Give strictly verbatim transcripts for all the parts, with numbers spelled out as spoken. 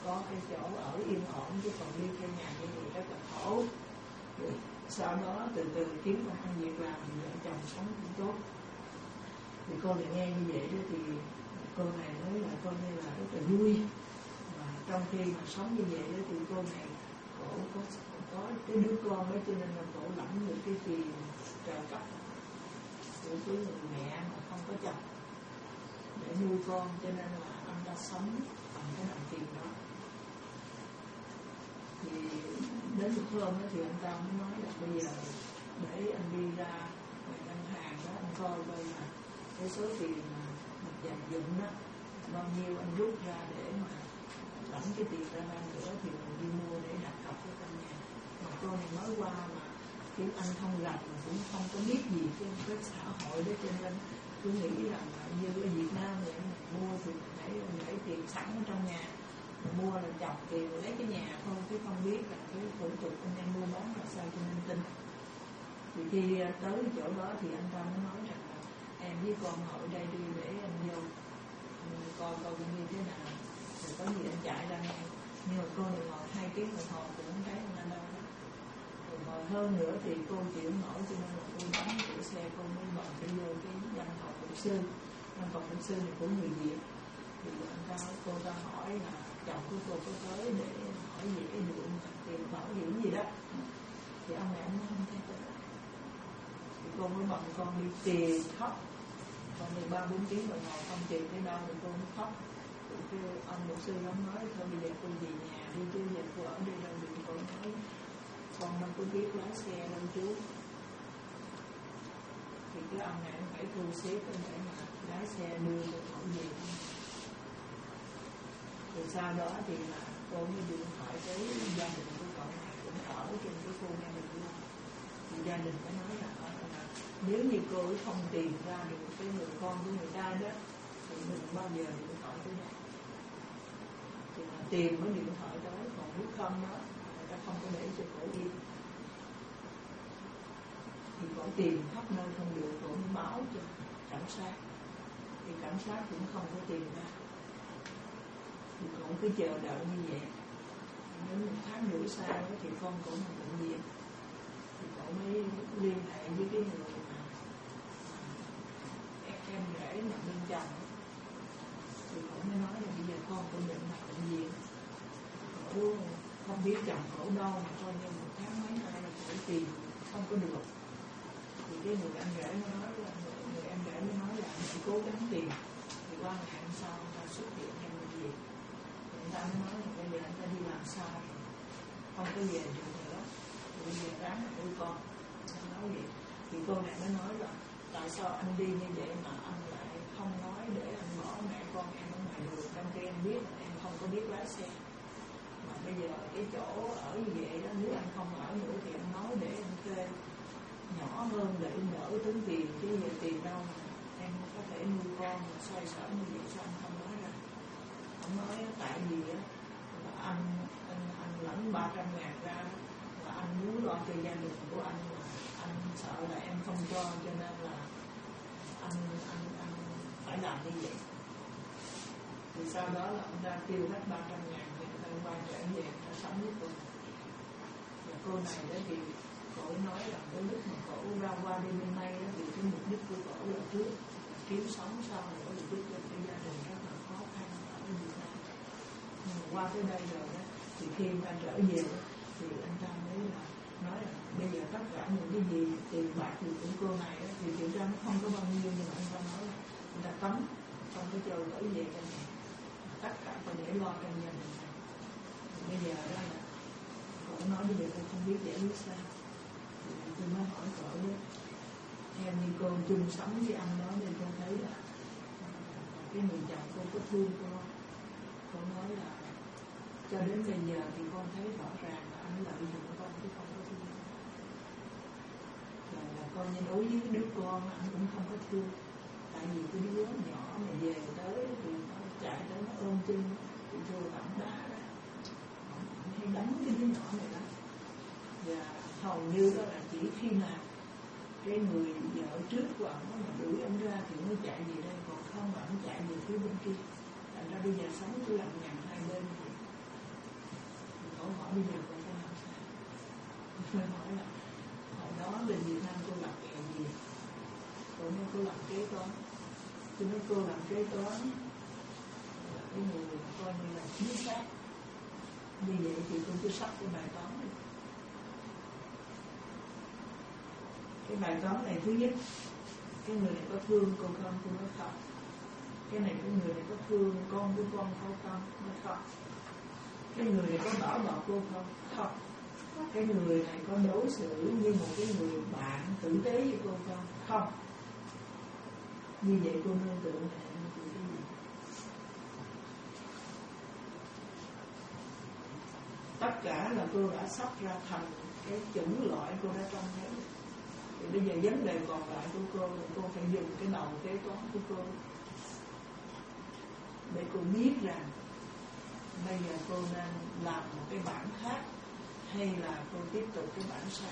có cái chỗ ở yên ổn, chứ còn đi theo nhà như vậy rất là khổ. Rồi sau đó từ từ kiếm công ăn việc làm thì vợ chồng sống cũng tốt. Thì cô này nghe như vậy đó thì cô này nói là coi như là rất là vui. Và trong khi mà sống như vậy đó thì cô này cổ có, có cái đứa con đó, cho nên là cổ lãnh được cái tiền trợ cấp của cái người mẹ mà không có chồng để nuôi con, cho nên là anh ta sống bằng cái đồng tiền đó. Thì đến một hôm đó thì anh ta mới nói là bây giờ để anh đi ra ngân hàng đó, anh coi coi là cái số tiền mà mình dành dụm đó bao nhiêu, anh rút ra để mà lãnh cái tiền ra ra nữa thì mình đi mua để đặt cọc cái căn nhà. Mà cô này nói qua mà tiếng Anh không rành, mà cũng không có biết gì trên cái xã hội đó, cho nên tôi nghĩ rằng là như ở Việt Nam vậy, mình mua thì mình phải để tiền sẵn ở trong nhà, mình mua là chọc tiền rồi lấy cái nhà thôi, chứ không biết là cái thủ tục anh em mua bán là sao cho nên tin. Thì khi tới chỗ đó thì anh ta mới nói rằng là em với con ngồi đây đi để em vô coi coi như thế nào, rồi có gì anh chạy ra ngay. Nhưng mà cô này ngồi hai tiếng đồng hồ cũng không thấy anh ở đâu đó. Rồi ngồi hơn nữa thì cô chịu nổi, cho nên là cô đóng cửa xe, cô mới bật đi vô cái văn phòng luật sư. Văn phòng luật sư này của người Việt. Thì anh ta cô ta hỏi là chồng của cô có tới để hỏi về cái vụ tiền bảo hiểm gì đó. Thì ông này ông không thấy tới. Thì cô mới bận con đi tiền khóc. Con đi ba bốn tiếng đồng hồ không tiền tới đâu thì cô mới khóc. Thì cái ông luật sư ông nói thôi bây giờ cô về nhà đi, chứ giờ cô ở đây đâu được. Cô nói con đâu có biết lái xe đâu chú. Thì cái ông này phải thu xếp để mà lái xe đưa cô cậu về. Rồi sau đó thì là cô mới điện thoại tới gia đình của cậu này cũng ở trên cái khu gia đình luôn. Thì gia đình mới nói là, là nếu như cô không tìm ra được cái người con của người ta đó thì mình bao giờ điện thoại tới đây. Thì là tìm mới điện thoại tới, còn nếu không đó người ta không có để cho cổ yên. Thì cổ tìm khắp nơi không được, cổ mới báo cho cảnh sát. Thì cảnh sát cũng không có tìm ra. Thì cổ cứ chờ đợi như vậy. Đến một tháng rưỡi sau thì con cổ nằm bệnh viện. Thì cổ mới liên hệ với cái người mà em rể nằm bên chồng. Thì cổ mới nói là bây giờ con cổ bệnh nằm bệnh viện. Cổ không biết chồng cổ đâu, mà coi như một tháng mấy nay là cổ tìm không có được. Thì cái người anh rể mới nói là người, người em rể mới nói là anh phải cố gắng tìm. Thì qua ngày hôm sau anh ta xuất hiện trong bệnh viện. Thì anh ta mới nói là bây giờ anh ta đi làm sao không có về được nữa. Thì bây giờ ráng là nuôi con. Anh nói vậy. Thì cô này mới nói là tại sao anh đi như vậy mà anh lại không nói để anh bỏ mẹ con em ở ngoài đường, trong khi em biết là em không có biết lái xe. Mà bây giờ cái chỗ ở như vậy đó, nếu anh không ở nữa thì anh nói để anh thuê nhỏ hơn để đỡ tốn tiền, chứ giờ tiền đâu mà em có thể nuôi con mà xoay sở như vậy, sao anh không nói ra. Ông nói tại vì á là anh anh anh lãnh ba trăm ngàn ra là anh muốn lo cho gia đình của anh, mà anh sợ là em không cho, cho nên là anh anh anh phải làm như vậy. Thì sau đó là ông ra tiêu hết ba trăm ngàn thì người ta quay trở về ta sống với cô. Và cô này đó thì cổ nói là cái lúc mà cổ ra qua đi bên đây đó, thì cái mục đích của cổ là trước kiếm sống, sau này có mục đích cho cái gia đình rất là khó khăn ở Việt Nam. Nhưng mà qua tới đây rồi đó thì khi anh ta trở về đó, thì anh ta mới là nói là bây giờ tất cả những cái gì tiền bạc gì của cô này đó, thì thực ra nó không có bao nhiêu, nhưng mà anh ta nói là anh ta cấm không có cho gửi về cho này, tất cả phải để lo trong gia đình này. Bây giờ đó là cổ nói bây giờ cô không biết giải quyết sao. Thì tôi mới hỏi cổ đó, theo như cô chung sống với anh đó nên cô thấy là cái người chồng cô có thương cô. Cô nói là cho đến bây giờ thì con thấy rõ ràng là anh lợi dụng con chứ không có thương. Là, là con như đối với đứa con anh cũng không có thương. Tại vì cái đứa nhỏ mà về tới thì nó chạy tới nó ôm chân thì thôi tặng đá đó, anh hay đánh cái đứa nhỏ này đó. Và hầu như đó là chỉ khi nào cái người vợ trước của ông mà đuổi ông ra thì mới chạy về đây, còn không là ông chạy về phía bên kia. Thành ra bây giờ sống cứ lằng nhằng hai bên thì Mới hỏi là hồi đó bên Việt Nam cô làm nghề gì? Cô nói cô làm kế toán. Tôi nói cô làm kế toán là cái người coi như là chính xác. Như vậy thì tôi cứ sắp cái bài toán này. Cái bài toán này thứ nhất, cái người này có thương cô không? Tôi nói không. Cái này cái người này có thương con của con không? Không. Nói không. Cái người này có bảo bọc cô không? Không. Cái người này có đối xử như một cái người bạn tử tế với cô không? Không. Như vậy cô nương tượng này nương tượng cái gì? Tất cả là cô đã sắp ra thành cái chủng loại cô đã trông thấy. Thì bây giờ vấn đề còn lại của cô là cô phải dùng cái đầu kế toán của cô để cô biết rằng bây giờ cô nên làm một cái bản khác hay là cô tiếp tục cái bản sai.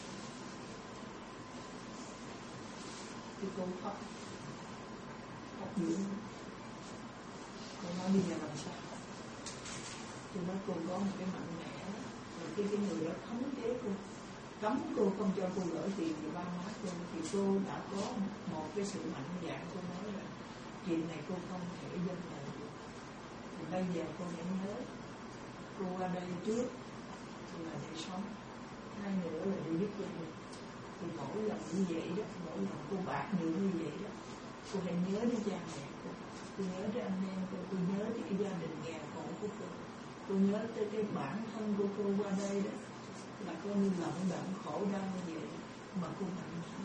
Thì cô khóc khóc dữ. Cô nói bây giờ làm sao? Tôi nói cô có một cái mạnh mẽ rồi cái cái người đó khống chế cô, cấm cô không cho cô gửi tiền về ba má cô, thì cô đã có một cái sự mạnh dạn. Cô nói là chuyện này cô không thể dâng lời được. Thì bây giờ cô hãy nhớ, cô qua đây trước là để sống, hai nữa là để giúp cô được. Thì mỗi lần như vậy đó, mỗi lần cô bạc nhiều như vậy đó, cô hãy nhớ đến cha mẹ cô, cô nhớ đến anh em cô, cô nhớ đến cái gia đình nghèo khổ của cô, cô nhớ tới cái bản thân của cô qua đây đó là cô như lận đận khổ đau như vậy mà cô mạnh mẽ.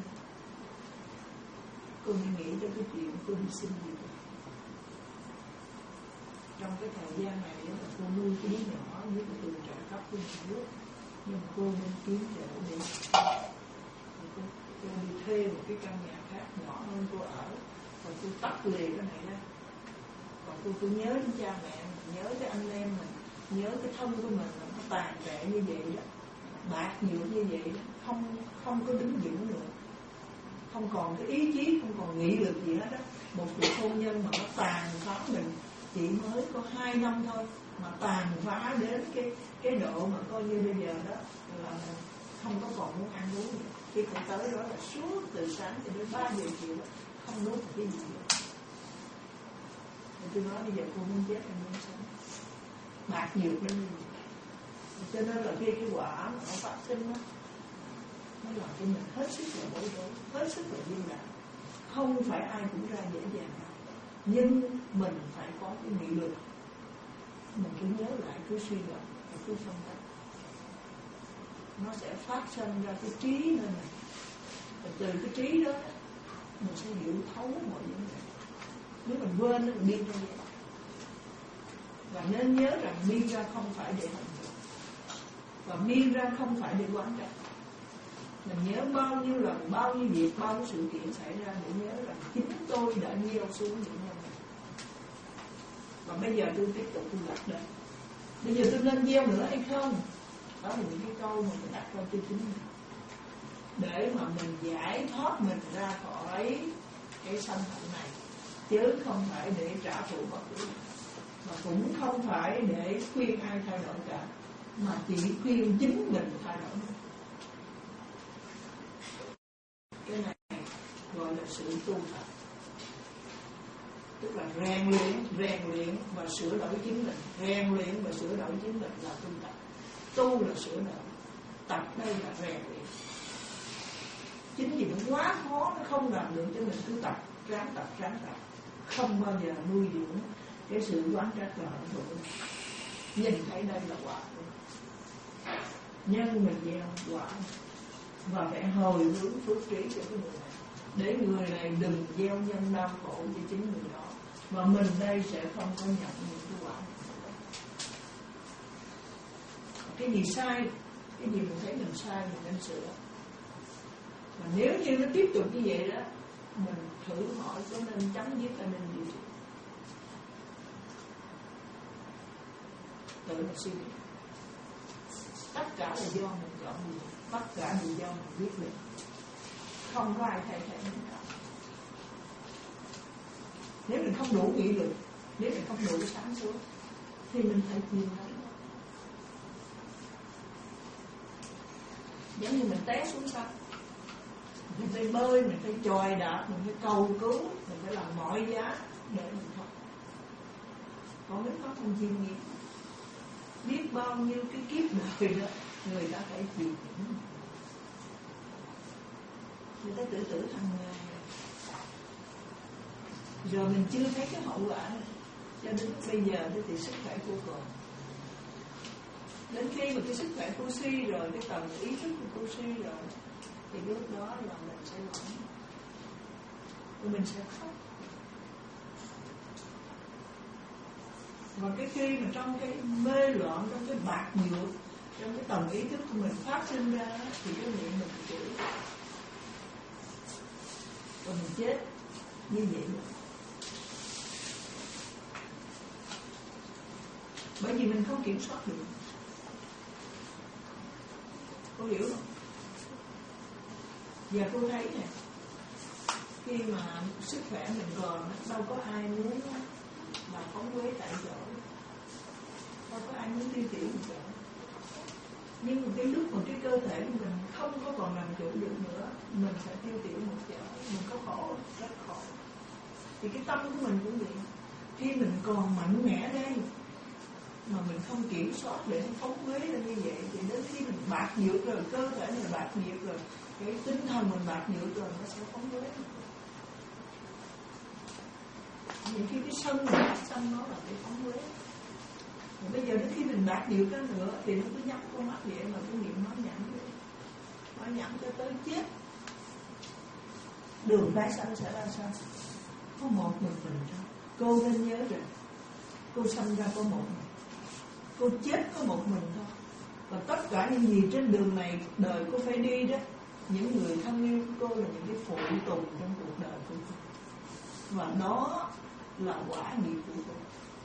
Cô hãy nghĩ tới cái chuyện cô đi sinh gì đó. Trong cái thời gian này đó là cô nuôi cái đứa nhỏ với cái tiền trợ cấp của nhà nước, nhưng mà cô nên kiếm chỗ để cô, cô đi thuê một cái căn nhà khác nhỏ hơn cô ở, và cô tách lìa cái này ra. Còn cô cứ nhớ đến cha mẹ mình, nhớ cái anh em mình, nhớ cái thân của mình là nó tàn tệ như vậy đó, bạc nhiều như vậy đó, không không có đứng vững nữa, không còn cái ý chí, không còn nghị lực gì hết đó. Một cuộc hôn nhân mà nó tàn phá mình, chỉ mới có hai năm thôi mà tàn phá đến cái cái độ mà coi như bây giờ đó là không có còn muốn ăn uống nữa. Khi cô tới đó là suốt từ sáng cho đến ba giờ chiều đó, không nuốt một cái gì nữa. Thì tôi nói bây giờ cô muốn chết em muốn sống, bạc nhiều lắm như vậy. Cho nên là khi cái quả mà nó phát sinh đó, nó làm cho mình hết sức là bối rối, hết sức là viên đạn. Không phải ai cũng ra dễ dàng đâu, nhưng mình phải có cái nghị lực. Mình cứ nhớ lại, cứ suy luận, cứ phân tích, nó sẽ phát sinh ra cái trí nơi này. Và từ cái trí đó mình sẽ hiểu thấu mọi vấn đề. Nếu mình quên nó mình đi ra vậy. Và nên nhớ rằng đi ra không phải để hành động, và đi ra không phải để quán trách. Mình nhớ bao nhiêu lần, bao nhiêu việc, bao nhiêu sự kiện xảy ra để nhớ rằng chính tôi đã gieo xuống những nhân này. Và bây giờ tôi tiếp tục tôi đặt đây. Bây giờ tôi nên gieo nữa hay không? Đó là những cái câu mà mình đặt ra cho chính mình, để mà mình giải thoát mình ra khỏi cái sanh hận này, chứ không phải để trả thù bất cứ, mà cũng không phải để khuyên ai thay đổi cả, mà chỉ khuyên chính mình thay đổi. Cái này gọi là sự tu tập, tức là rèn luyện, rèn luyện và sửa đổi chính mình. Rèn luyện và sửa đổi chính mình là tu tập. Tu là sửa đổi, tập đây là rèn luyện. Chính vì nó quá khó, nó không làm được cho mình cứ tập, ráng tập, ráng tập, không bao giờ nuôi dưỡng cái sự quán trách và hận thù. Nhìn thấy đây là quả, nhân mình gieo quả, và phải hồi hướng phước trí cho cái người này, để người này đừng gieo nhân đau khổ cho chính người đó, và mình đây sẽ không có nhận những cái quả. Cái gì sai, cái gì mình thấy mình sai mình nên sửa. Mà nếu như nó tiếp tục như vậy đó, mình thử hỏi có nên chấm dứt hay nên điều trị. Tự mình suy nghĩ. Tất cả là do mình chọn mình, tất cả đều do mình quyết định, không có ai thay thế mình cả. Nếu mình không đủ nghị lực, nếu mình không đủ sáng suốt, thì mình phải chịu hết. giống như mình té xuống sông, mình phải bơi, mình phải chòi đạp, mình phải cầu cứu, mình phải làm mọi giá để mình thoát. Còn nếu nó không chiêm nghiệm, biết bao nhiêu cái kiếp đời đó người ta phải chịu đựng, người ta tự tử hàng ngày rồi mình chưa thấy cái hậu quả này. Cho đến bây giờ thì sức khỏe cô còn. Đến khi mà cái sức khỏe cô suy rồi, cái tầng ý thức của cô suy rồi, thì lúc đó là mình sẽ loạn, và mình sẽ khóc. Và cái khi mà trong cái mê loạn, trong cái bạc nhược, trong cái tầng ý thức của mình phát sinh ra, thì cái miệng mình chửi, và mình chết như vậy rồi. Bởi vì mình không kiểm soát được. Cô hiểu không? Giờ cô thấy nè, khi mà sức khỏe mình còn, đâu có ai muốn là phóng quế tại chỗ, đâu có ai muốn tiêu tiểu một chỗ. Nhưng mà cái lúc mà cái cơ thể của mình không có còn làm chủ được nữa, mình sẽ tiêu tiểu một chỗ, mình có khổ, rất khổ. Thì cái tâm của mình cũng vậy. Khi mình còn mạnh mẽ đây mà mình không kiểm soát để nó phóng quế ra như vậy, thì đến khi mình bạc nhược rồi, cơ thể mình bạc nhược rồi, cái tinh thần mình bạc nhược rồi, nó sẽ phóng quế. Những khi cái sân mình phát sân nó là cái phóng quế. Và bây giờ đến khi mình bạc nhược ra nữa thì nó cứ nhắm con mắt vậy mà cái miệng nó nhẵn vậy, nó nhẵn cho tới chết. Đường tái sanh sẽ ra sao? Có một mình mình thôi. Cô nên nhớ rằng cô sanh ra có một mình, cô chết có một mình thôi. Và tất cả những gì trên đường này đời cô phải đi đó, những người thân yêu của cô là những cái phụ tùng trong cuộc đời của cô. Và đó là quả nghiệp của cô.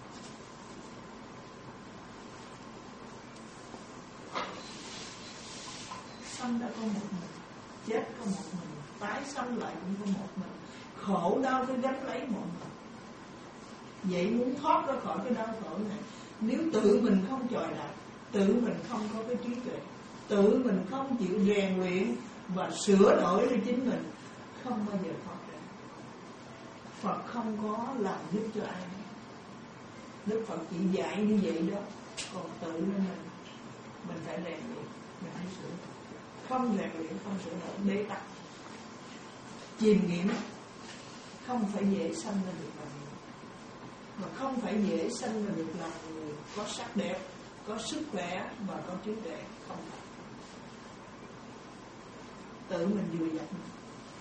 Sanh đã có một mình, chết có một mình, tái sanh lại cũng có một mình, khổ đau phải gánh lấy một mình. Vậy muốn thoát ra khỏi cái đau khổ này, nếu tự mình không chòi đạp, tự mình không có cái trí tuệ, tự mình không chịu rèn luyện và sửa đổi cho chính mình, không bao giờ thoát ra. Phật không có làm giúp cho ai. Đức Phật chỉ dạy như vậy đó. Còn tự nên mình Mình phải rèn luyện, mình phải sửa. Không rèn luyện, không sửa đổi, bế tắc, chìm nghiệm. Không phải dễ sanh ra được làm người, mà không phải dễ sanh ra được làm người có sắc đẹp, có sức khỏe và có trí tuệ. Không phải. Tự mình vừa dập mình.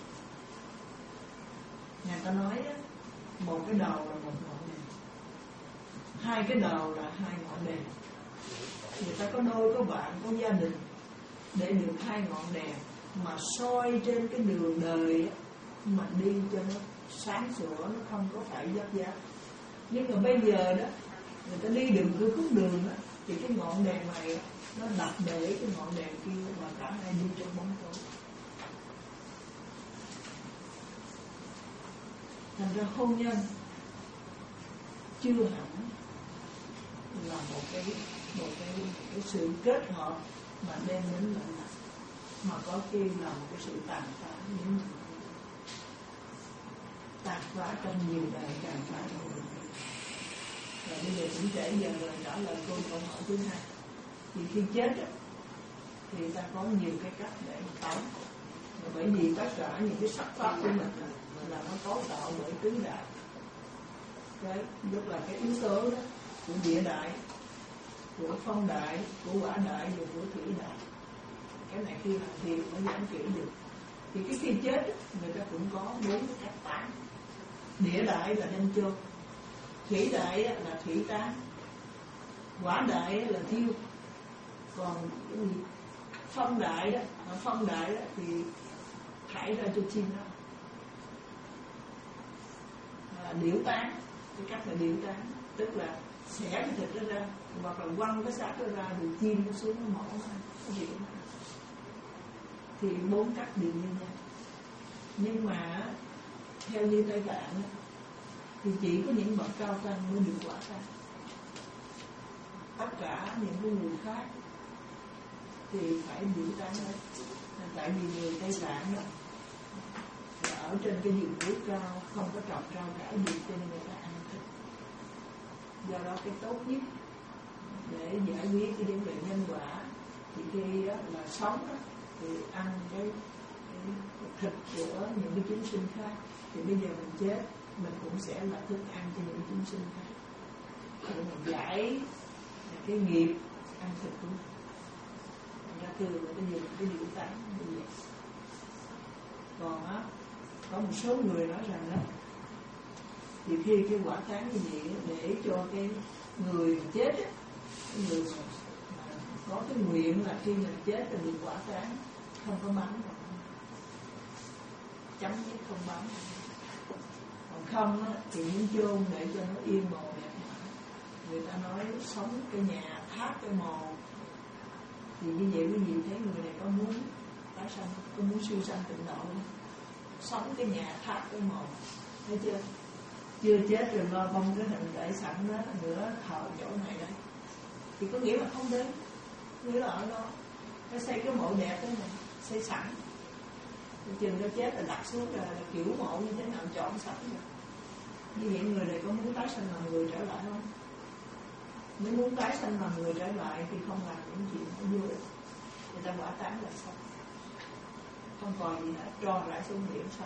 Người ta nói á, một cái đầu là một ngọn đèn, hai cái đầu là hai ngọn đèn. Người ta có đôi, có bạn, có gia đình để được hai ngọn đèn mà soi trên cái đường đời á, mà đi cho nó sáng sủa, nó không có phải dấp dáp. Nhưng mà bây giờ đó, người ta đi đường cái khúc đường đó, thì cái ngọn đèn này nó đặt để cái ngọn đèn kia, và cả hai đi trong bóng tối. Thành ra hôn nhân chưa hẳn là một cái một cái, cái sự kết hợp mà đem đến lợi lạc, mà có khi là một cái sự tàn phá, những tàn phá trong nhiều đời, tàn phá trong nhiều đời. Và bây giờ cũng trễ giờ rồi, trả lời câu câu hỏi thứ hai. Thì khi chết đó, thì ta có nhiều cái cách để tống. Bởi vì tất cả những cái sắc pháp của mình là nó cấu tạo bởi tứ đại. Đấy, tức là cái yếu tố đó của địa đại, của phong đại, của hỏa đại và của thủy đại. Cái này khi làm thiền nó giảm kỹ được. Thì cái khi chết người ta cũng có bốn cái cách tán. Địa đại là đem chôn, thủy đại là thủy tán, hỏa đại là thiêu. Còn cái gì? Phong đại đó, phong đại đó thì thải ra cho chim đó. À, điểu tán, cái cách là điểu tán, tức là xẻ cái thịt đó ra, hoặc là quăng cái xác đó ra, rồi chim nó xuống nó mổ nó điểu. Thì bốn cách đều như nhau. Nhưng mà theo như Tây Tạng thì chỉ có những bậc cao tăng mới được quả tăng. Tất cả những cái người khác thì phải biểu tán hết. Tại vì người Tây Tạng đó ở trên cái vùng núi cao không có trồng rau cải gì cho nên người ta ăn thịt. Do đó cái tốt nhất để giải quyết cái vấn đề nhân quả thì khi đó là sống đó, thì ăn cái, cái thịt của những cái chúng sinh khác, thì bây giờ mình chết mình cũng sẽ là thức ăn cho những chúng sinh khác để mình giải cái nghiệp ăn thịt của mình. Ra thường là cái gì cái biểu tán như vậy. Còn á có một số người nói rằng đó thì khi cái quả tán như vậy để cho cái người chết á, cái người mà, mà có cái nguyện là khi mình chết là được quả tán, không có bắn, chấm dứt không bắn. Còn không á, thì muốn chôn để cho nó yên mồ đẹp mã. Người ta nói sống cái nhà tháp cái mồ, thì như vậy quý vị thấy người này có muốn tái sanh, có muốn siêu sanh tịnh độ không? Sống cái nhà tháp cái mồ, thấy chưa? Chưa chết rồi lo bông cái hình để sẵn đó nữa thờ chỗ này đây, thì có nghĩa là không đến, nghĩa là ở đó nó xây cái mộ đẹp đấy này, xây sẵn. Chừng nó chết là đặt xuống là, là kiểu mộ như thế nào chọn sẵn rồi. Như vậy người này có muốn tái sanh làm người trở lại không? Nếu muốn tái sanh làm người trở lại thì không làm những chuyện nó vô ích, người ta quả tán là xong, không còn gì hết, tròn lại xuống biển xong.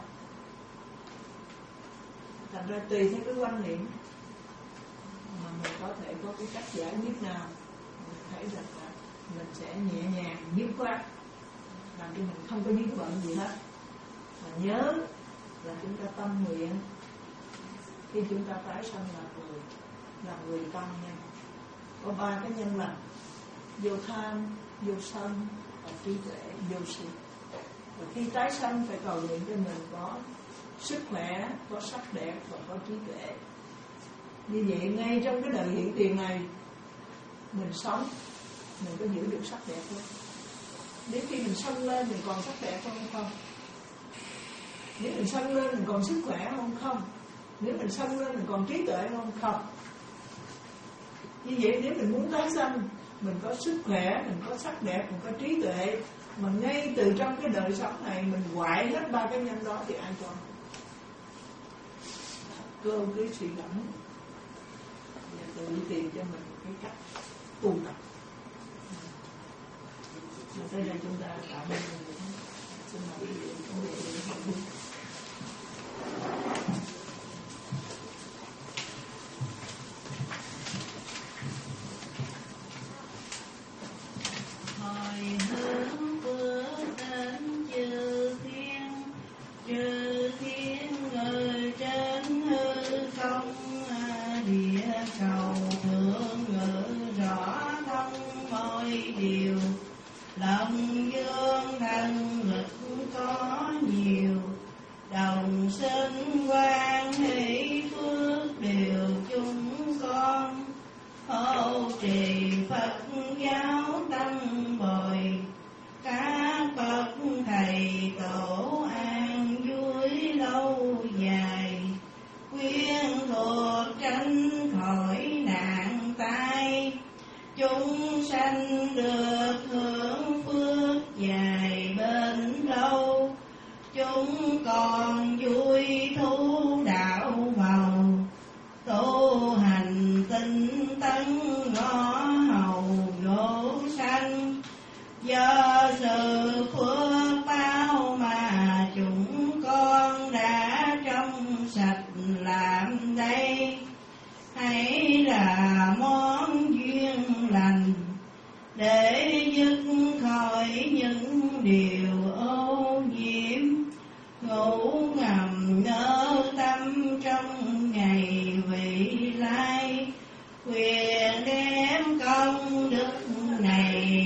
Thành ra tùy theo cái quan niệm mà mình có thể có cái cách giải quyết nào, mình thấy rằng là mình sẽ nhẹ nhàng dứt khoát, làm cho mình không có dứt bận gì hết. Mà nhớ là chúng ta tâm nguyện khi chúng ta tái sanh làm người, làm người tâm nha. Có ba cái nhân lành: vô tham, vô sân và trí tuệ, vô si. Và khi tái sanh phải cầu nguyện cho mình có sức khỏe, có sắc đẹp và có trí tuệ. Như vậy ngay trong cái đời hiện tiền này mình sống, mình có giữ được sắc đẹp không? Nếu khi mình sanh lên mình còn sắc đẹp không? Không. Nếu mình sanh lên mình còn sức khỏe không? Không. Nếu mình sanh lên mình còn trí tuệ không? Không. Như vậy nếu mình muốn tái sanh, mình có sức khỏe, mình có sắc đẹp, mình có trí tuệ, mà ngay từ trong cái đời sống này mình hoại hết ba cái nhân đó thì ai cho? Cơ cứ suy gẫm và tự tìm cho mình cái cách tu tập. Và tới đây chúng ta cảm ơn người. Xin mời quý vị có thể đến học đi. Hồi hướng bước đến chư thiên, chư thiên người trên hư không, địa cầu thượng ngự rõ thông mọi điều. Lòng dương thần lực có nhiều, đồng sinh quan hệ phước đều chúng con. Hộ trì Phật giáo tăng bồi, các bậc thầy tổ an vui lâu dài. Quyên thuộc tránh khỏi nạn tai, chúng sanh được hưởng phước dài bền lâu. Chúng còn vui thú đạo màu, tu hành tinh tấn ngõ hầu gỗ xanh. Do sự phước bao mà chúng con đã trong sạch làm đây. Hãy là món duyên lành để dứt khỏi những điều ô nhiễm. Ngủ ngầm nở tâm trong ngày vị lai, quyền đem công đức này